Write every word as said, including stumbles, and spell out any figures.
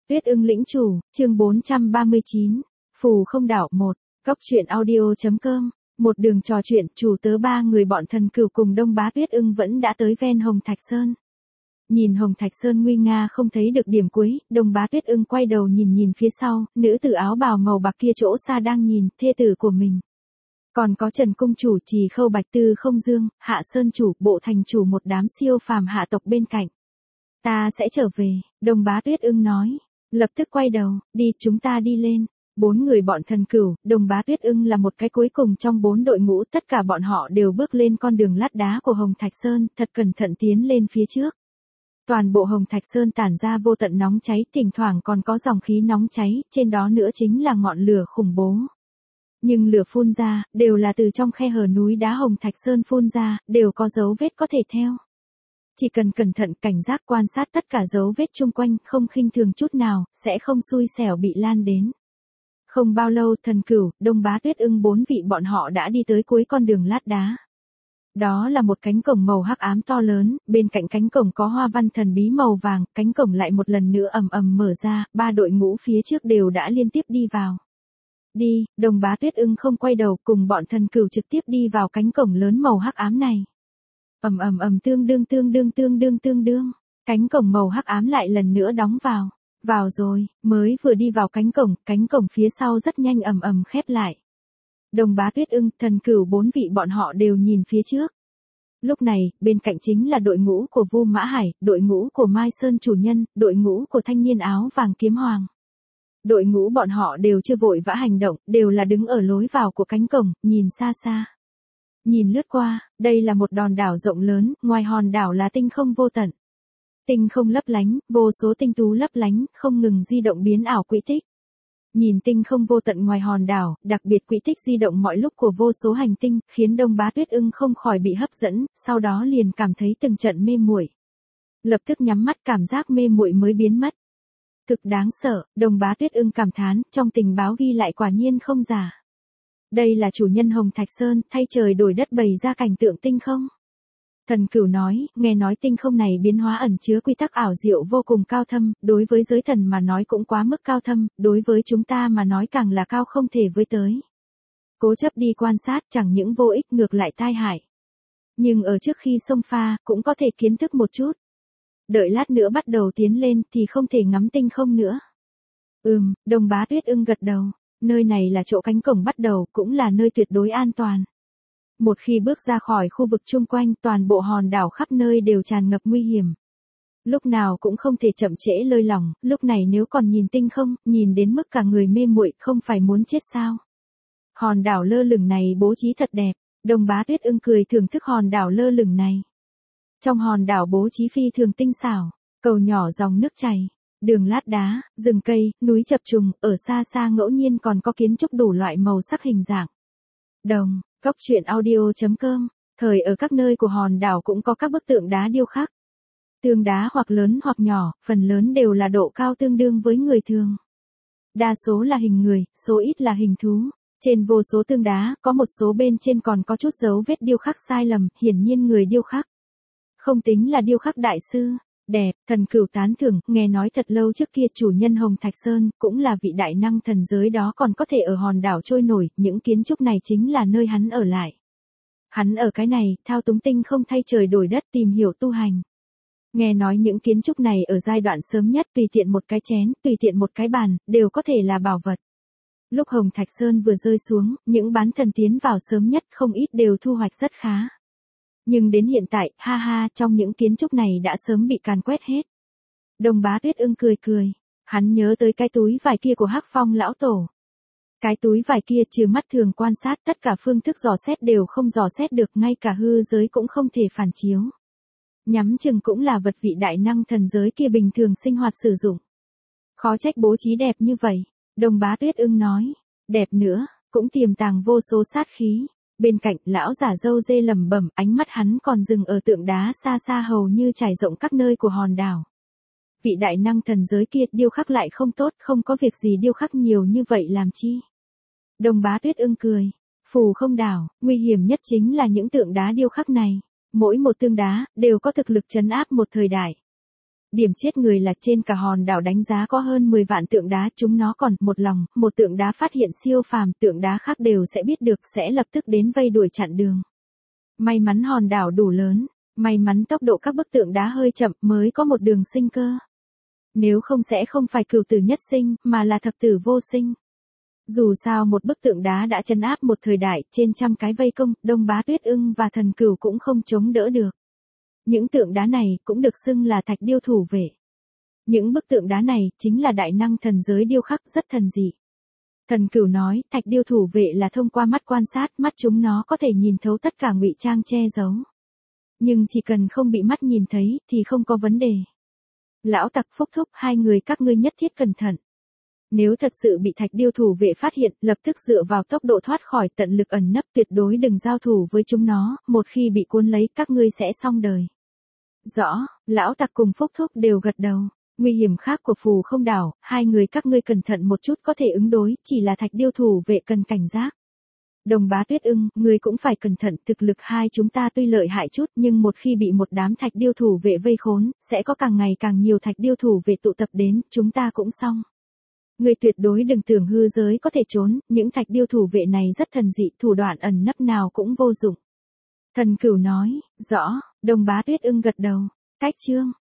Tuyết ưng lĩnh chủ, chương bốn trăm ba mươi chín, Phù không đảo một, Cóc truyện audio.com, một đường trò chuyện, chủ tớ ba người bọn thần cửu cùng Đông Bá Tuyết ưng vẫn đã tới ven Hồng Thạch Sơn. Nhìn Hồng Thạch Sơn nguy nga không thấy được điểm cuối, Đông Bá Tuyết ưng quay đầu nhìn nhìn phía sau, nữ tử áo bào màu bạc kia chỗ xa đang nhìn, thê tử của mình. Còn có Trần Cung chủ, Trì Khâu Bạch Tư Không Dương, Hạ Sơn chủ, Bộ Thành chủ, một đám siêu phàm hạ tộc bên cạnh. Ta sẽ trở về, Đông Bá Tuyết ưng nói. Lập tức quay đầu, đi, chúng ta đi lên. Bốn người bọn thần cửu, Đông Bá Tuyết ưng là một cái cuối cùng trong bốn đội ngũ, tất cả bọn họ đều bước lên con đường lát đá của Hồng Thạch Sơn, thật cẩn thận tiến lên phía trước. Toàn bộ Hồng Thạch Sơn tản ra vô tận nóng cháy, thỉnh thoảng còn có dòng khí nóng cháy, trên đó nữa chính là ngọn lửa khủng bố. Nhưng lửa phun ra, đều là từ trong khe hở núi đá Hồng Thạch Sơn phun ra, đều có dấu vết có thể theo. Chỉ cần cẩn thận cảnh giác quan sát tất cả dấu vết chung quanh, không khinh thường chút nào, sẽ không xui xẻo bị lan đến. Không bao lâu, thần cửu, Đông Bá Tuyết ưng bốn vị bọn họ đã đi tới cuối con đường lát đá. Đó là một cánh cổng màu hắc ám to lớn, bên cạnh cánh cổng có hoa văn thần bí màu vàng, cánh cổng lại một lần nữa ầm ầm mở ra, ba đội ngũ phía trước đều đã liên tiếp đi vào. Đi, Đông Bá Tuyết ưng không quay đầu, cùng bọn thần cửu trực tiếp đi vào cánh cổng lớn màu hắc ám này. Ầm ầm ầm, tương đương tương đương tương đương tương đương, cánh cổng màu hắc ám lại lần nữa đóng vào. Vào rồi, mới vừa đi vào cánh cổng, cánh cổng phía sau rất nhanh ầm ầm khép lại. Đông Bá Tuyết ưng, thần cửu bốn vị bọn họ đều nhìn phía trước. Lúc này, bên cạnh chính là đội ngũ của Vu Mã Hải, đội ngũ của Mai Sơn chủ nhân, đội ngũ của thanh niên áo vàng kiếm hoàng. Đội ngũ bọn họ đều chưa vội vã hành động, đều là đứng ở lối vào của cánh cổng, nhìn xa xa. Nhìn lướt qua, đây là một đòn đảo rộng lớn, ngoài hòn đảo là tinh không vô tận. Tinh không lấp lánh, vô số tinh tú lấp lánh, không ngừng di động biến ảo quỹ tích. Nhìn tinh không vô tận ngoài hòn đảo, đặc biệt quỹ tích di động mọi lúc của vô số hành tinh, khiến Đông Bá Tuyết ưng không khỏi bị hấp dẫn, sau đó liền cảm thấy từng trận mê muội. Lập tức nhắm mắt, cảm giác mê muội mới biến mất. Thực đáng sợ, Đông Bá Tuyết ưng cảm thán, trong tình báo ghi lại quả nhiên không giả. Đây là chủ nhân Hồng Thạch Sơn, thay trời đổi đất bày ra cảnh tượng tinh không. Thần cửu nói, nghe nói tinh không này biến hóa ẩn chứa quy tắc ảo diệu vô cùng cao thâm, đối với giới thần mà nói cũng quá mức cao thâm, đối với chúng ta mà nói càng là cao không thể với tới. Cố chấp đi quan sát chẳng những vô ích ngược lại tai hại. Nhưng ở trước khi xông pha, cũng có thể kiến thức một chút. Đợi lát nữa bắt đầu tiến lên thì không thể ngắm tinh không nữa. Ừm, Đông Bá Tuyết ưng gật đầu, nơi này là chỗ cánh cổng bắt đầu, cũng là nơi tuyệt đối an toàn. Một khi bước ra khỏi khu vực chung quanh, toàn bộ hòn đảo khắp nơi đều tràn ngập nguy hiểm. Lúc nào cũng không thể chậm trễ lơi lỏng, lúc này nếu còn nhìn tinh không, nhìn đến mức cả người mê muội, không phải muốn chết sao. Hòn đảo lơ lửng này bố trí thật đẹp, Đông Bá Tuyết ưng cười thưởng thức hòn đảo lơ lửng này. Trong hòn đảo bố trí phi thường tinh xảo, cầu nhỏ dòng nước chảy, đường lát đá, rừng cây, núi chập trùng, ở xa xa ngẫu nhiên còn có kiến trúc đủ loại màu sắc hình dạng. Đồng Cóc truyện audio.com, thời ở các nơi của hòn đảo cũng có các bức tượng đá điêu khắc. Tượng đá hoặc lớn hoặc nhỏ, phần lớn đều là độ cao tương đương với người thường. Đa số là hình người, số ít là hình thú. Trên vô số tượng đá, có một số bên trên còn có chút dấu vết điêu khắc sai lầm, hiển nhiên người điêu khắc. Không tính là điêu khắc đại sư. Đẹp, thần cửu tán thưởng, nghe nói thật lâu trước kia chủ nhân Hồng Thạch Sơn, cũng là vị đại năng thần giới đó còn có thể ở hòn đảo trôi nổi, những kiến trúc này chính là nơi hắn ở lại. Hắn ở cái này, thao túng tinh không thay trời đổi đất tìm hiểu tu hành. Nghe nói những kiến trúc này ở giai đoạn sớm nhất tùy tiện một cái chén, tùy tiện một cái bàn, đều có thể là bảo vật. Lúc Hồng Thạch Sơn vừa rơi xuống, những bán thần tiến vào sớm nhất không ít đều thu hoạch rất khá. Nhưng đến hiện tại, ha ha, trong những kiến trúc này đã sớm bị càn quét hết. Đông Bá Tuyết ưng cười cười, hắn nhớ tới cái túi vải kia của Hắc Phong lão tổ. Cái túi vải kia trừ mắt thường quan sát, tất cả phương thức dò xét đều không dò xét được, ngay cả hư giới cũng không thể phản chiếu. Nhắm chừng cũng là vật vị đại năng thần giới kia bình thường sinh hoạt sử dụng. Khó trách bố trí đẹp như vậy, Đông Bá Tuyết ưng nói, đẹp nữa, cũng tiềm tàng vô số sát khí. Bên cạnh, lão giả râu dê lẩm bẩm, ánh mắt hắn còn dừng ở tượng đá xa xa hầu như trải rộng các nơi của hòn đảo. Vị đại năng thần giới kia điêu khắc lại không tốt, không có việc gì điêu khắc nhiều như vậy làm chi. Đông Bá Tuyết ưng cười, phù không đảo, nguy hiểm nhất chính là những tượng đá điêu khắc này. Mỗi một tượng đá, đều có thực lực trấn áp một thời đại. Điểm chết người là trên cả hòn đảo đánh giá có hơn mười vạn tượng đá, chúng nó còn một lòng, một tượng đá phát hiện siêu phàm, tượng đá khác đều sẽ biết được, sẽ lập tức đến vây đuổi chặn đường. May mắn hòn đảo đủ lớn, may mắn tốc độ các bức tượng đá hơi chậm mới có một đường sinh cơ. Nếu không sẽ không phải cửu tử nhất sinh, mà là thập tử vô sinh. Dù sao một bức tượng đá đã trấn áp một thời đại, trên trăm cái vây công, Đông Bá Tuyết Ưng và Thần Cửu cũng không chống đỡ được. Những tượng đá này cũng được xưng là thạch điêu thủ vệ. Những bức tượng đá này chính là đại năng thần giới điêu khắc, rất thần dị. Thần Cửu nói, thạch điêu thủ vệ là thông qua mắt quan sát, mắt chúng nó có thể nhìn thấu tất cả ngụy trang che giấu. Nhưng chỉ cần không bị mắt nhìn thấy, thì không có vấn đề. Lão Tặc, Phúc Thúc, hai người các ngươi nhất thiết cẩn thận. Nếu thật sự bị thạch điêu thủ vệ phát hiện, lập tức dựa vào tốc độ thoát khỏi, tận lực ẩn nấp, tuyệt đối đừng giao thủ với chúng nó, một khi bị cuốn lấy, các ngươi sẽ xong đời. Rõ, Lão Tặc cùng Phúc Thúc đều gật đầu. Nguy hiểm khác của Phù Không Đảo, hai người các ngươi cẩn thận một chút có thể ứng đối, chỉ là thạch điêu thủ vệ cần cảnh giác. Đồng Bá Tuyết Ưng, ngươi cũng phải cẩn thận, thực lực hai chúng ta tuy lợi hại chút, nhưng một khi bị một đám thạch điêu thủ vệ vây khốn, sẽ có càng ngày càng nhiều thạch điêu thủ vệ tụ tập đến, chúng ta cũng xong. Ngươi tuyệt đối đừng tưởng hư giới có thể trốn, những thạch điêu thủ vệ này rất thần dị, thủ đoạn ẩn nấp nào cũng vô dụng. Thần Cửu nói, rõ, Đồng Bá Tuyết Ưng gật đầu. Cách chương